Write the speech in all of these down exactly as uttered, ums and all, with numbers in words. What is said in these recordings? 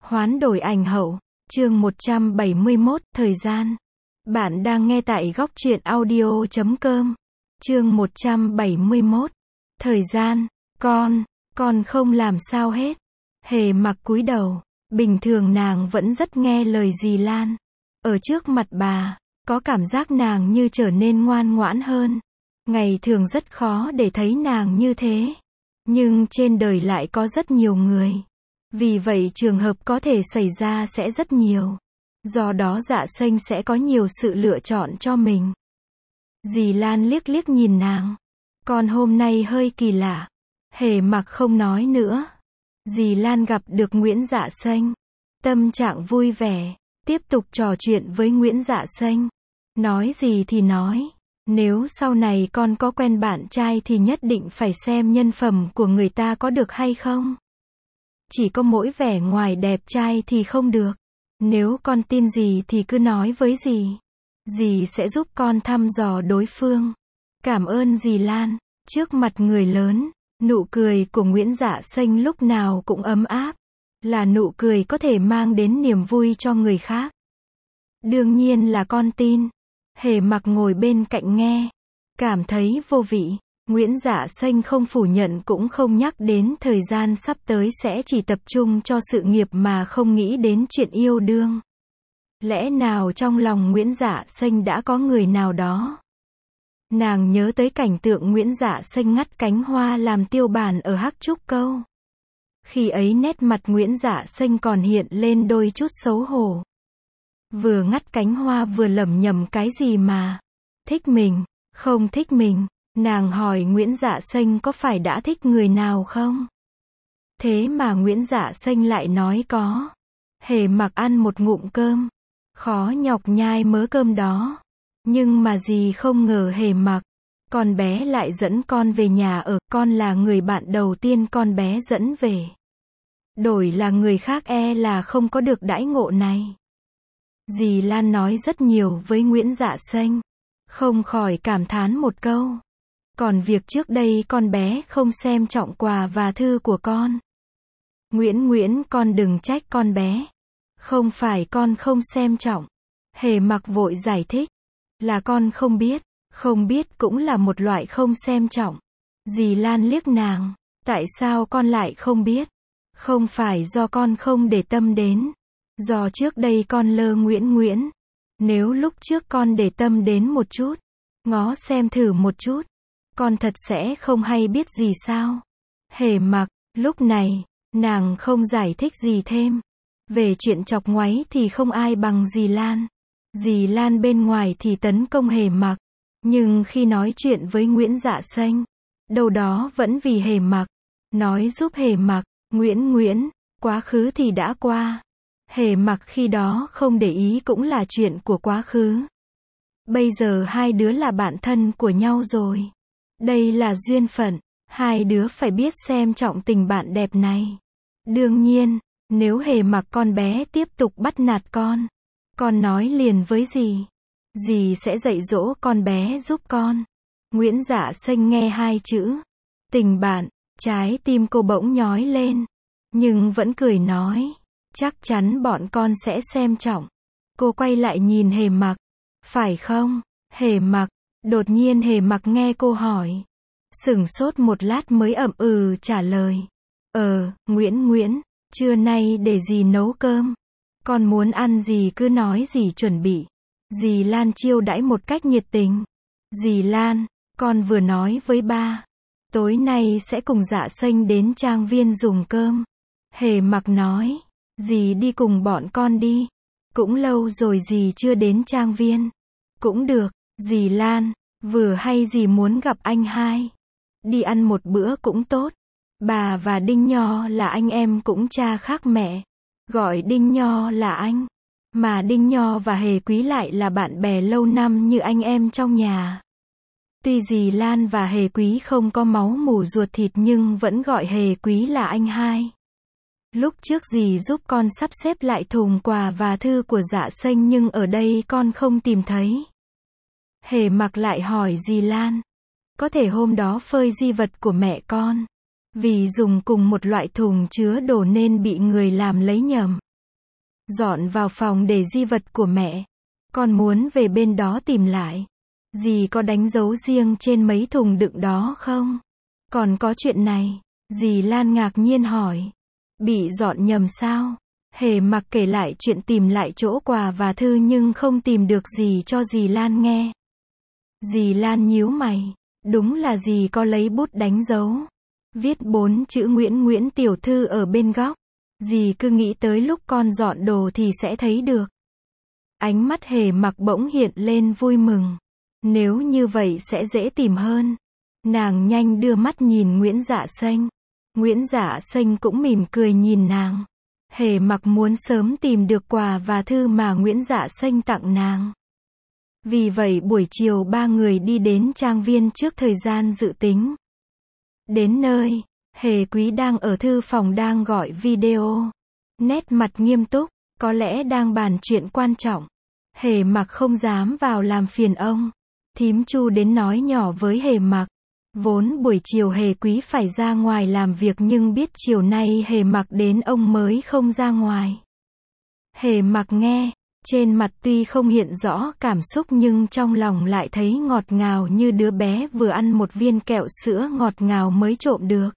Hoán đổi ảnh hậu, chương một trăm bảy mươi mốt, thời gian. Bạn đang nghe tại góc truyện audio chấm com. Chương một trăm bảy mươi mốt, thời gian. Con, con không làm sao hết. Hề Mặc cúi đầu, bình thường nàng vẫn rất nghe lời dì Lan. Ở trước mặt bà, có cảm giác nàng như trở nên ngoan ngoãn hơn. Ngày thường rất khó để thấy nàng như thế. Nhưng trên đời lại có rất nhiều người. Vì vậy trường hợp có thể xảy ra sẽ rất nhiều. Do đó Dạ Xanh sẽ có nhiều sự lựa chọn cho mình. Dì Lan liếc liếc nhìn nàng. Con hôm nay hơi kỳ lạ. Hề Mặc không nói nữa. Dì Lan gặp được Nguyễn Dạ Xanh. Tâm trạng vui vẻ. Tiếp tục trò chuyện với Nguyễn Dạ Xanh. Nói gì thì nói. Nếu sau này con có quen bạn trai thì nhất định phải xem nhân phẩm của người ta có được hay không. Chỉ có mỗi vẻ ngoài đẹp trai thì không được. Nếu con tin gì thì cứ nói với dì. Dì sẽ giúp con thăm dò đối phương. Cảm ơn dì Lan. Trước mặt người lớn, nụ cười của Nguyễn Dạ Xanh lúc nào cũng ấm áp. Là nụ cười có thể mang đến niềm vui cho người khác. Đương nhiên là con tin. Hề Mặc ngồi bên cạnh nghe. Cảm thấy vô vị. Nguyễn Dạ Xanh không phủ nhận cũng không nhắc đến thời gian sắp tới sẽ chỉ tập trung cho sự nghiệp mà không nghĩ đến chuyện yêu đương. Lẽ nào trong lòng Nguyễn Dạ Xanh đã có người nào đó? Nàng nhớ tới cảnh tượng Nguyễn Dạ Xanh ngắt cánh hoa làm tiêu bản ở Hắc Trúc Câu. Khi ấy nét mặt Nguyễn Dạ Xanh còn hiện lên đôi chút xấu hổ. Vừa ngắt cánh hoa vừa lẩm nhẩm cái gì mà thích mình, không thích mình. Nàng hỏi Nguyễn Dạ Xanh có phải đã thích người nào không? Thế mà Nguyễn Dạ Xanh lại nói có. Hề Mặc ăn một ngụm cơm. Khó nhọc nhai mớ cơm đó. Nhưng mà dì không ngờ Hề Mặc, con bé lại dẫn con về nhà ở. Con là người bạn đầu tiên con bé dẫn về. Đổi là người khác e là không có được đãi ngộ này. Dì Lan nói rất nhiều với Nguyễn Dạ Xanh. Không khỏi cảm thán một câu. Còn việc trước đây con bé không xem trọng quà và thư của con. Nguyễn Nguyễn con đừng trách con bé. Không phải con không xem trọng. Hề Mặc vội giải thích. Là con không biết. Không biết cũng là một loại không xem trọng. Dì Lan liếc nàng. Tại sao con lại không biết? Không phải do con không để tâm đến. Do trước đây con lơ Nguyễn Nguyễn. Nếu lúc trước con để tâm đến một chút. Ngó xem thử một chút. Con thật sẽ không hay biết gì sao? Hề Mặc, lúc này, nàng không giải thích gì thêm. Về chuyện chọc ngoáy thì không ai bằng dì Lan. Dì Lan bên ngoài thì tấn công Hề Mặc. Nhưng khi nói chuyện với Nguyễn Dạ Xanh, đâu đó vẫn vì Hề Mặc. Nói giúp Hề Mặc, Nguyễn Nguyễn, quá khứ thì đã qua. Hề Mặc khi đó không để ý cũng là chuyện của quá khứ. Bây giờ hai đứa là bạn thân của nhau rồi. Đây là duyên phận, hai đứa phải biết xem trọng tình bạn đẹp này. Đương nhiên, nếu Hề Mặc con bé tiếp tục bắt nạt con, con nói liền với dì. Dì sẽ dạy dỗ con bé giúp con. Nguyễn Dạ Xanh nghe hai chữ tình bạn, trái tim cô bỗng nhói lên. Nhưng vẫn cười nói, chắc chắn bọn con sẽ xem trọng. Cô quay lại nhìn Hề Mặc. Phải không, Hề Mặc? Đột nhiên Hề Mặc nghe cô hỏi. Sửng sốt một lát mới ậm ừ trả lời. Ờ, Nguyễn Nguyễn, trưa nay để dì nấu cơm. Con muốn ăn gì cứ nói dì chuẩn bị. Dì Lan chiêu đãi một cách nhiệt tình. Dì Lan, con vừa nói với ba. Tối nay sẽ cùng Dạ Xanh đến trang viên dùng cơm. Hề Mặc nói. Dì đi cùng bọn con đi. Cũng lâu rồi dì chưa đến trang viên. Cũng được, dì Lan. Vừa hay dì muốn gặp anh hai. Đi ăn một bữa cũng tốt. Bà và Đinh Nho là anh em cũng cha khác mẹ. Gọi Đinh Nho là anh. Mà Đinh Nho và Hề Quý lại là bạn bè lâu năm như anh em trong nhà. Tuy dì Lan và Hề Quý không có máu mủ ruột thịt nhưng vẫn gọi Hề Quý là anh hai. Lúc trước dì giúp con sắp xếp lại thùng quà và thư của Dạ Xanh nhưng ở đây con không tìm thấy. Hề Mặc lại hỏi dì Lan. Có thể hôm đó phơi di vật của mẹ con. Vì dùng cùng một loại thùng chứa đồ nên bị người làm lấy nhầm. Dọn vào phòng để di vật của mẹ. Con muốn về bên đó tìm lại. Dì có đánh dấu riêng trên mấy thùng đựng đó không? Còn có chuyện này. Dì Lan ngạc nhiên hỏi. Bị dọn nhầm sao? Hề Mặc kể lại chuyện tìm lại chỗ quà và thư nhưng không tìm được gì cho dì Lan nghe. Dì Lan nhíu mày. Đúng là dì có lấy bút đánh dấu. Viết bốn chữ Nguyễn Nguyễn tiểu thư ở bên góc. Dì cứ nghĩ tới lúc con dọn đồ thì sẽ thấy được. Ánh mắt Hề Mặc bỗng hiện lên vui mừng. Nếu như vậy sẽ dễ tìm hơn. Nàng nhanh đưa mắt nhìn Nguyễn Dạ Xanh. Nguyễn Dạ Xanh cũng mỉm cười nhìn nàng. Hề Mặc muốn sớm tìm được quà và thư mà Nguyễn Dạ Xanh tặng nàng. Vì vậy buổi chiều ba người đi đến trang viên trước thời gian dự tính. Đến nơi, Hề Quý đang ở thư phòng đang gọi video. Nét mặt nghiêm túc, có lẽ đang bàn chuyện quan trọng. Hề Mặc không dám vào làm phiền ông. Thím Chu đến nói nhỏ với Hề Mặc. Vốn buổi chiều Hề Quý phải ra ngoài làm việc nhưng biết chiều nay Hề Mặc đến ông mới không ra ngoài. Hề Mặc nghe, trên mặt tuy không hiện rõ cảm xúc nhưng trong lòng lại thấy ngọt ngào như đứa bé vừa ăn một viên kẹo sữa ngọt ngào mới trộm được.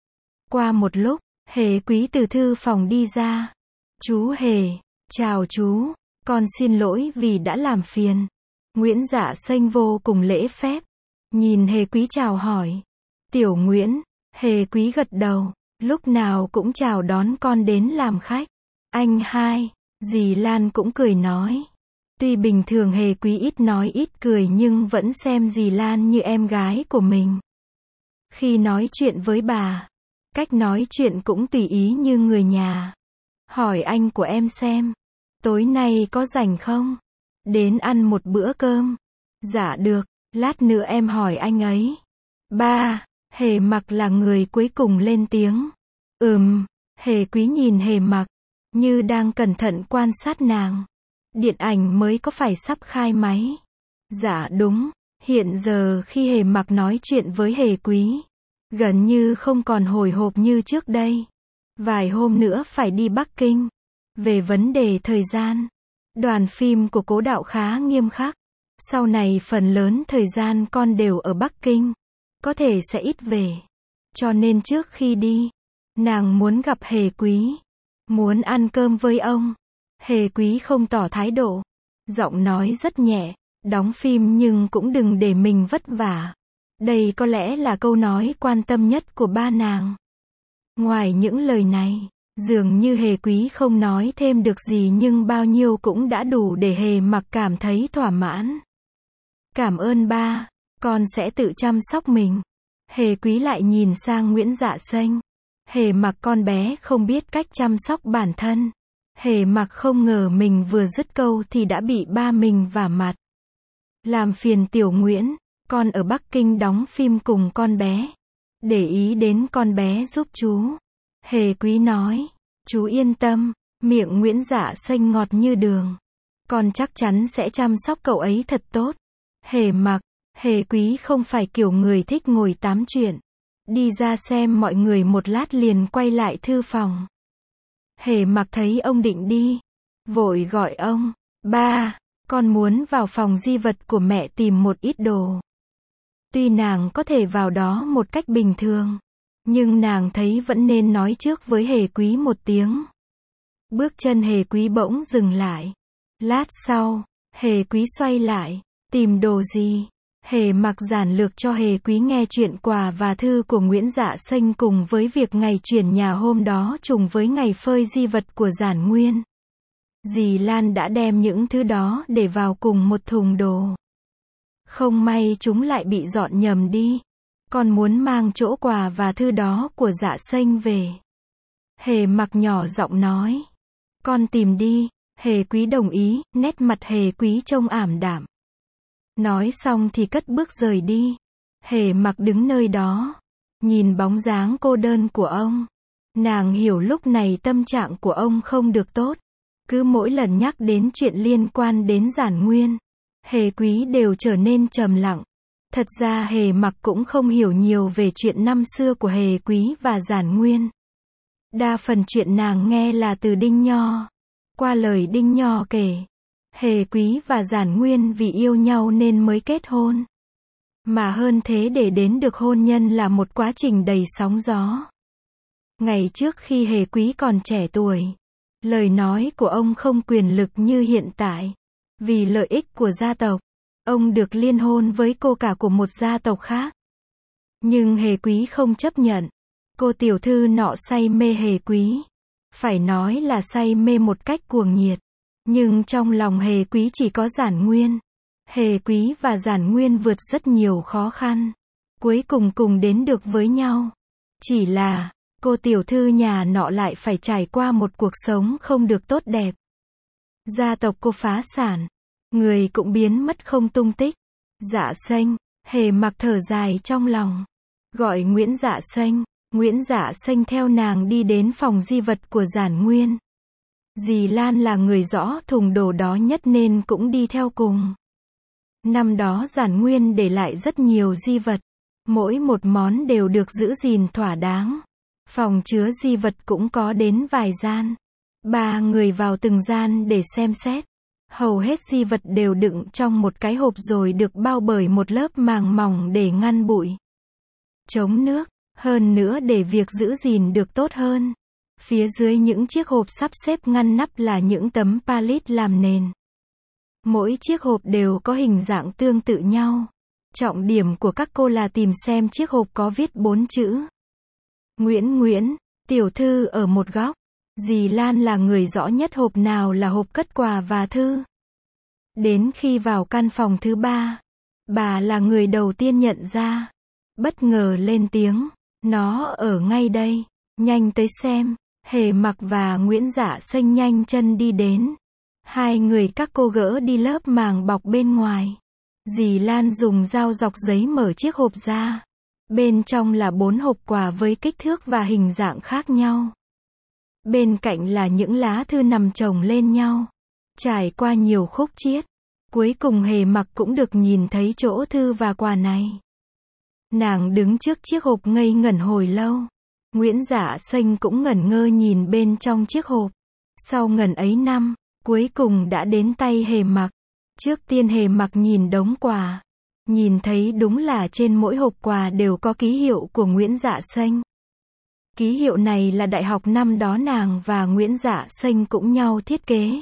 Qua một lúc, Hề Quý từ thư phòng đi ra. Chú Hề, chào chú, con xin lỗi vì đã làm phiền. Nguyễn Dạ Xanh vô cùng lễ phép. Nhìn Hề Quý chào hỏi. Tiểu Nguyễn, Hề Quý gật đầu, lúc nào cũng chào đón con đến làm khách. Anh hai, dì Lan cũng cười nói. Tuy bình thường Hề Quý ít nói ít cười nhưng vẫn xem dì Lan như em gái của mình. Khi nói chuyện với bà, cách nói chuyện cũng tùy ý như người nhà. Hỏi anh của em xem, tối nay có rảnh không? Đến ăn một bữa cơm. Dạ được, lát nữa em hỏi anh ấy. Ba, Hề Mặc là người cuối cùng lên tiếng. Ừm, Hề Quý nhìn Hề Mặc, như đang cẩn thận quan sát nàng. Điện ảnh mới có phải sắp khai máy? Dạ đúng, hiện giờ khi Hề Mặc nói chuyện với Hề Quý, gần như không còn hồi hộp như trước đây. Vài hôm nữa phải đi Bắc Kinh. Về vấn đề thời gian, đoàn phim của Cố Đạo khá nghiêm khắc. Sau này phần lớn thời gian con đều ở Bắc Kinh. Có thể sẽ ít về. Cho nên trước khi đi, nàng muốn gặp Hề Quý. Muốn ăn cơm với ông. Hề Quý không tỏ thái độ. Giọng nói rất nhẹ. Đóng phim nhưng cũng đừng để mình vất vả. Đây có lẽ là câu nói quan tâm nhất của ba nàng. Ngoài những lời này, dường như Hề Quý không nói thêm được gì nhưng bao nhiêu cũng đã đủ để Hề Mặc cảm thấy thỏa mãn. Cảm ơn ba, con sẽ tự chăm sóc mình. Hề Quý lại nhìn sang Nguyễn Dạ Xanh. Hề Mặc con bé không biết cách chăm sóc bản thân. Hề Mặc không ngờ mình vừa dứt câu thì đã bị ba mình vả mặt. Làm phiền Tiểu Nguyễn, con ở Bắc Kinh đóng phim cùng con bé. Để ý đến con bé giúp chú. Hề Quý nói, chú yên tâm, miệng Nguyễn Dạ Xanh ngọt như đường. Con chắc chắn sẽ chăm sóc cậu ấy thật tốt. Hề Mặc, Hề Quý không phải kiểu người thích ngồi tám chuyện. Đi ra xem mọi người một lát liền quay lại thư phòng. Hề Mặc thấy ông định đi. Vội gọi ông, ba, con muốn vào phòng di vật của mẹ tìm một ít đồ. Tuy nàng có thể vào đó một cách bình thường, nhưng nàng thấy vẫn nên nói trước với Hề Quý một tiếng. Bước chân Hề Quý bỗng dừng lại. Lát sau, Hề Quý xoay lại, tìm đồ gì? Hề Mặc giản lược cho Hề Quý nghe chuyện quà và thư của Nguyễn Dạ Xanh cùng với việc ngày chuyển nhà hôm đó trùng với ngày phơi di vật của Giản Nguyên. Dì Lan đã đem những thứ đó để vào cùng một thùng đồ. Không may chúng lại bị dọn nhầm đi. Con muốn mang chỗ quà và thư đó của Dạ Xanh về. Hề Mặc nhỏ giọng nói. Con tìm đi. Hề Quý đồng ý, nét mặt Hề Quý trông ảm đạm. Nói xong thì cất bước rời đi. Hề Mặc đứng nơi đó, nhìn bóng dáng cô đơn của ông. Nàng hiểu lúc này tâm trạng của ông không được tốt. Cứ mỗi lần nhắc đến chuyện liên quan đến Giản Nguyên, Hề Quý đều trở nên trầm lặng. Thật ra Hề Mặc cũng không hiểu nhiều về chuyện năm xưa của Hề Quý và Giản Nguyên. Đa phần chuyện nàng nghe là từ Đinh Nho. Qua lời Đinh Nho kể, Hề Quý và Giản Nguyên vì yêu nhau nên mới kết hôn. Mà hơn thế để đến được hôn nhân là một quá trình đầy sóng gió. Ngày trước khi Hề Quý còn trẻ tuổi, lời nói của ông không quyền lực như hiện tại. Vì lợi ích của gia tộc, ông được liên hôn với cô cả của một gia tộc khác. Nhưng Hề Quý không chấp nhận. Cô tiểu thư nọ say mê Hề Quý. Phải nói là say mê một cách cuồng nhiệt. Nhưng trong lòng Hề Quý chỉ có Giản Nguyên. Hề Quý và Giản Nguyên vượt rất nhiều khó khăn. Cuối cùng cùng đến được với nhau. Chỉ là, cô tiểu thư nhà nọ lại phải trải qua một cuộc sống không được tốt đẹp. Gia tộc cô phá sản. Người cũng biến mất không tung tích. Dạ Xanh, Hề Mặc thở dài trong lòng. Gọi Nguyễn Dạ Xanh. Nguyễn Dạ Xanh theo nàng đi đến phòng di vật của Giản Nguyên. Dì Lan là người rõ thùng đồ đó nhất nên cũng đi theo cùng. Năm đó Giản Nguyên để lại rất nhiều di vật. Mỗi một món đều được giữ gìn thỏa đáng. Phòng chứa di vật cũng có đến vài gian. Ba người vào từng gian để xem xét. Hầu hết di vật đều đựng trong một cái hộp rồi được bao bởi một lớp màng mỏng để ngăn bụi, chống nước. Hơn nữa để việc giữ gìn được tốt hơn, phía dưới những chiếc hộp sắp xếp ngăn nắp là những tấm palit làm nền. Mỗi chiếc hộp đều có hình dạng tương tự nhau. Trọng điểm của các cô là tìm xem chiếc hộp có viết bốn chữ. Nguyễn Nguyễn, tiểu thư ở một góc. Dì Lan là người rõ nhất hộp nào là hộp cất quà và thư. Đến khi vào căn phòng thứ ba, bà là người đầu tiên nhận ra. Bất ngờ lên tiếng. Nó ở ngay đây, nhanh tới xem. Hề Mặc và Nguyễn Dạ Xanh nhanh chân đi đến. Hai người các cô gỡ đi lớp màng bọc bên ngoài. Dì Lan dùng dao dọc giấy mở chiếc hộp ra. Bên trong là bốn hộp quà với kích thước và hình dạng khác nhau. Bên cạnh là những lá thư nằm chồng lên nhau. Trải qua nhiều khúc chiết. Cuối cùng Hề Mặc cũng được nhìn thấy chỗ thư và quà này. Nàng đứng trước chiếc hộp ngây ngẩn hồi lâu. Nguyễn Dạ Xanh cũng ngẩn ngơ nhìn bên trong chiếc hộp. Sau ngần ấy năm, cuối cùng đã đến tay Hề Mặc. Trước tiên Hề Mặc nhìn đống quà. Nhìn thấy đúng là trên mỗi hộp quà đều có ký hiệu của Nguyễn Dạ Xanh. Ký hiệu này là đại học năm đó nàng và Nguyễn Dạ Xanh cũng nhau thiết kế.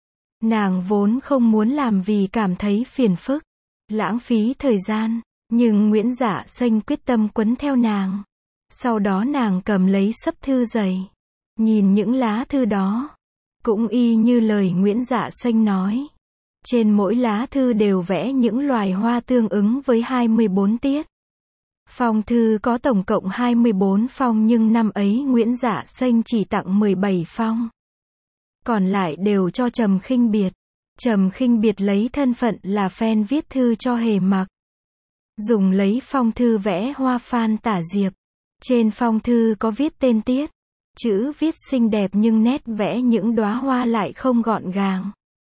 Nàng vốn không muốn làm vì cảm thấy phiền phức, lãng phí thời gian. Nhưng Nguyễn Dạ Xanh quyết tâm quấn theo nàng. Sau đó nàng cầm lấy xấp thư dày. Nhìn những lá thư đó. Cũng y như lời Nguyễn Dạ Xanh nói. Trên mỗi lá thư đều vẽ những loài hoa tương ứng với hai mươi bốn tiết. Phong thư có tổng cộng hai mươi bốn phong nhưng năm ấy Nguyễn Dạ Xanh chỉ tặng mười bảy phong. Còn lại đều cho Trầm Khinh Biệt. Trầm Khinh Biệt lấy thân phận là fan viết thư cho Hề Mặc. Dùng lấy phong thư vẽ hoa phan tả diệp. Trên phong thư có viết tên tiết. Chữ viết xinh đẹp nhưng nét vẽ những đóa hoa lại không gọn gàng.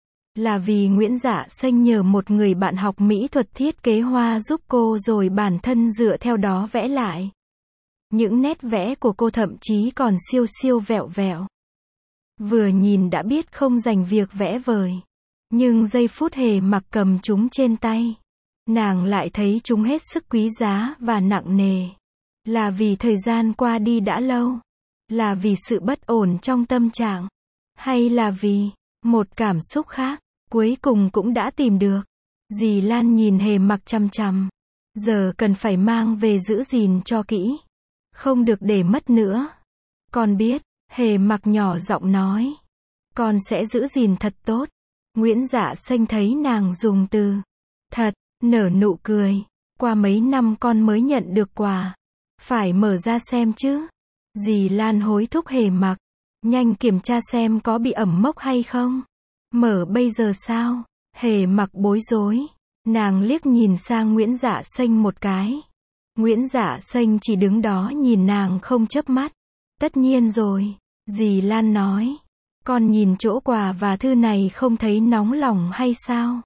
Là vì Nguyễn Dạ Xanh nhờ một người bạn học mỹ thuật thiết kế hoa giúp cô rồi bản thân dựa theo đó vẽ lại. Những nét vẽ của cô thậm chí còn siêu siêu vẹo vẹo. Vừa nhìn đã biết không dành việc vẽ vời. Nhưng giây phút Hề Mặc cầm chúng trên tay, nàng lại thấy chúng hết sức quý giá và nặng nề. Là vì thời gian qua đi đã lâu? Là vì sự bất ổn trong tâm trạng? Hay là vì một cảm xúc khác? Cuối cùng cũng đã tìm được. Dì Lan nhìn Hề Mặc chằm chằm. Giờ cần phải mang về giữ gìn cho kỹ. Không được để mất nữa. Con biết, Hề Mặc nhỏ giọng nói. Con sẽ giữ gìn thật tốt. Nguyễn Dạ Xanh thấy nàng dùng từ thật, nở nụ cười. Qua mấy năm con mới nhận được quà. Phải mở ra xem chứ. Dì Lan hối thúc Hề Mặc. Nhanh kiểm tra xem có bị ẩm mốc hay không. Mở bây giờ sao? Hề Mặc bối rối. Nàng liếc nhìn sang Nguyễn Dạ Xanh một cái. Nguyễn Dạ Xanh chỉ đứng đó nhìn nàng không chớp mắt. Tất nhiên rồi. Dì Lan nói. Con nhìn chỗ quà và thư này không thấy nóng lòng hay sao?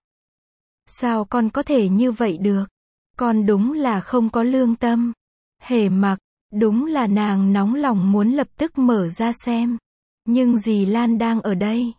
Sao con có thể như vậy được? Con đúng là không có lương tâm. Hề Mặc, đúng là nàng nóng lòng muốn lập tức mở ra xem. Nhưng dì Lan đang ở đây.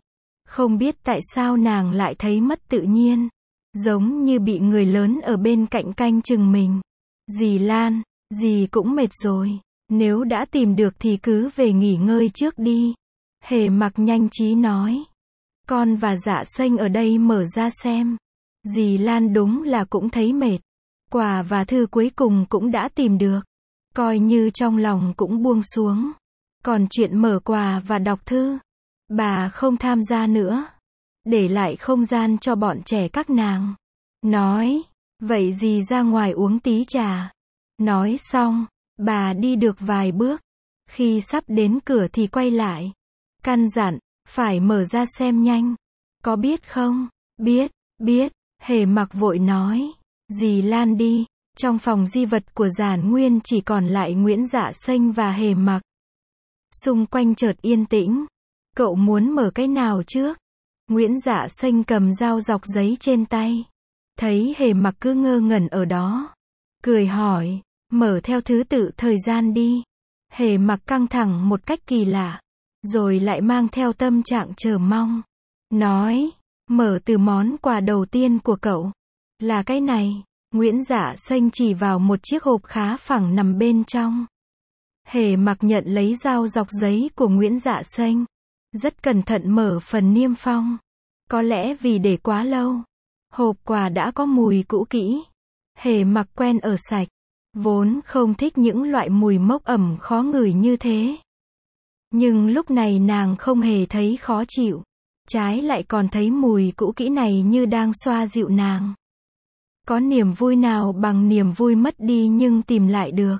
Không biết tại sao nàng lại thấy mất tự nhiên. Giống như bị người lớn ở bên cạnh canh chừng mình. Dì Lan, dì cũng mệt rồi. Nếu đã tìm được thì cứ về nghỉ ngơi trước đi. Hề Mặc nhanh trí nói. Con và Dạ Xanh ở đây mở ra xem. Dì Lan đúng là cũng thấy mệt. Quà và thư cuối cùng cũng đã tìm được. Coi như trong lòng cũng buông xuống. Còn chuyện mở quà và đọc thư, bà không tham gia nữa. Để lại không gian cho bọn trẻ các nàng. Nói, vậy dì ra ngoài uống tí trà. Nói xong, bà đi được vài bước. Khi sắp đến cửa thì quay lại. Căn dặn, phải mở ra xem nhanh. Có biết không? Biết, biết. Hề Mặc vội nói. Dì Lan đi. Trong phòng di vật của Giản Nguyên chỉ còn lại Nguyễn Dạ Xanh và Hề Mặc. Xung quanh chợt yên tĩnh. Cậu muốn mở cái nào trước? Nguyễn Dạ Xanh cầm dao dọc giấy trên tay. Thấy Hề Mặc cứ ngơ ngẩn ở đó. Cười hỏi, mở theo thứ tự thời gian đi. Hề Mặc căng thẳng một cách kỳ lạ. Rồi lại mang theo tâm trạng chờ mong. Nói, mở từ món quà đầu tiên của cậu. Là cái này. Nguyễn Dạ Xanh chỉ vào một chiếc hộp khá phẳng nằm bên trong. Hề Mặc nhận lấy dao dọc giấy của Nguyễn Dạ Xanh. Rất cẩn thận mở phần niêm phong. Có lẽ vì để quá lâu. Hộp quà đã có mùi cũ kỹ. Hề Mặc quen ở sạch. Vốn không thích những loại mùi mốc ẩm khó ngửi như thế. Nhưng lúc này nàng không hề thấy khó chịu. Trái lại còn thấy mùi cũ kỹ này như đang xoa dịu nàng. Có niềm vui nào bằng niềm vui mất đi nhưng tìm lại được.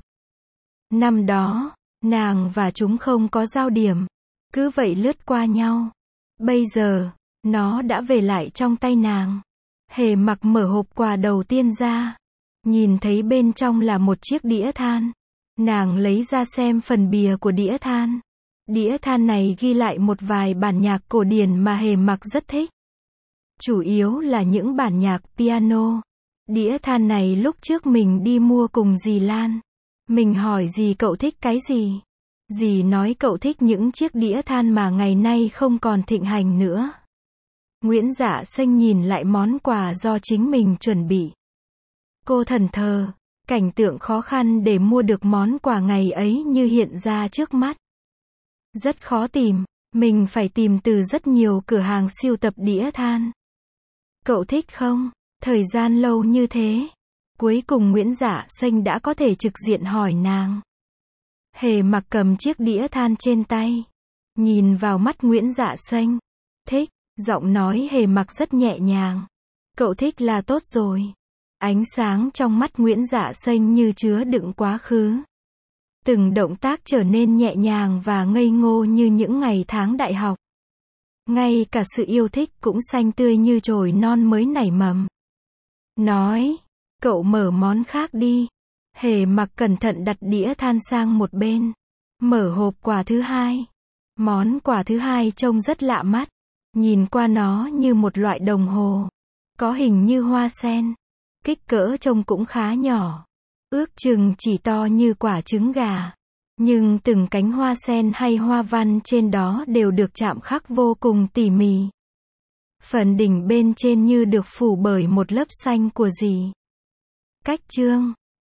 Năm đó, nàng và chúng không có giao điểm. Cứ vậy lướt qua nhau. Bây giờ, nó đã về lại trong tay nàng. Hề Mặc mở hộp quà đầu tiên ra. Nhìn thấy bên trong là một chiếc đĩa than. Nàng lấy ra xem phần bìa của đĩa than. Đĩa than này ghi lại một vài bản nhạc cổ điển mà Hề Mặc rất thích. Chủ yếu là những bản nhạc piano. Đĩa than này lúc trước mình đi mua cùng dì Lan. Mình hỏi dì cậu thích cái gì? Dì nói cậu thích những chiếc đĩa than mà ngày nay không còn thịnh hành nữa. Nguyễn Dạ Xanh nhìn lại món quà do chính mình chuẩn bị. Cô thẫn thờ, cảnh tượng khó khăn để mua được món quà ngày ấy như hiện ra trước mắt. Rất khó tìm, mình phải tìm từ rất nhiều cửa hàng sưu tập đĩa than. Cậu thích không? Thời gian lâu như thế. Cuối cùng Nguyễn Dạ Xanh đã có thể trực diện hỏi nàng. Hề Mặc cầm chiếc đĩa than trên tay. Nhìn vào mắt Nguyễn Dạ Xanh. Thích, giọng nói Hề Mặc rất nhẹ nhàng. Cậu thích là tốt rồi. Ánh sáng trong mắt Nguyễn Dạ Xanh như chứa đựng quá khứ. Từng động tác trở nên nhẹ nhàng và ngây ngô như những ngày tháng đại học. Ngay cả sự yêu thích cũng xanh tươi như chồi non mới nảy mầm. Nói, cậu mở món khác đi. Hề Mặc cẩn thận đặt đĩa than sang một bên. Mở hộp quà thứ hai. Món quà thứ hai trông rất lạ mắt. Nhìn qua nó như một loại đồng hồ. Có hình như hoa sen. Kích cỡ trông cũng khá nhỏ. Ước chừng chỉ to như quả trứng gà. Nhưng từng cánh hoa sen hay hoa văn trên đó đều được chạm khắc vô cùng tỉ mỉ. Phần đỉnh bên trên như được phủ bởi một lớp xanh của gì. Cách chương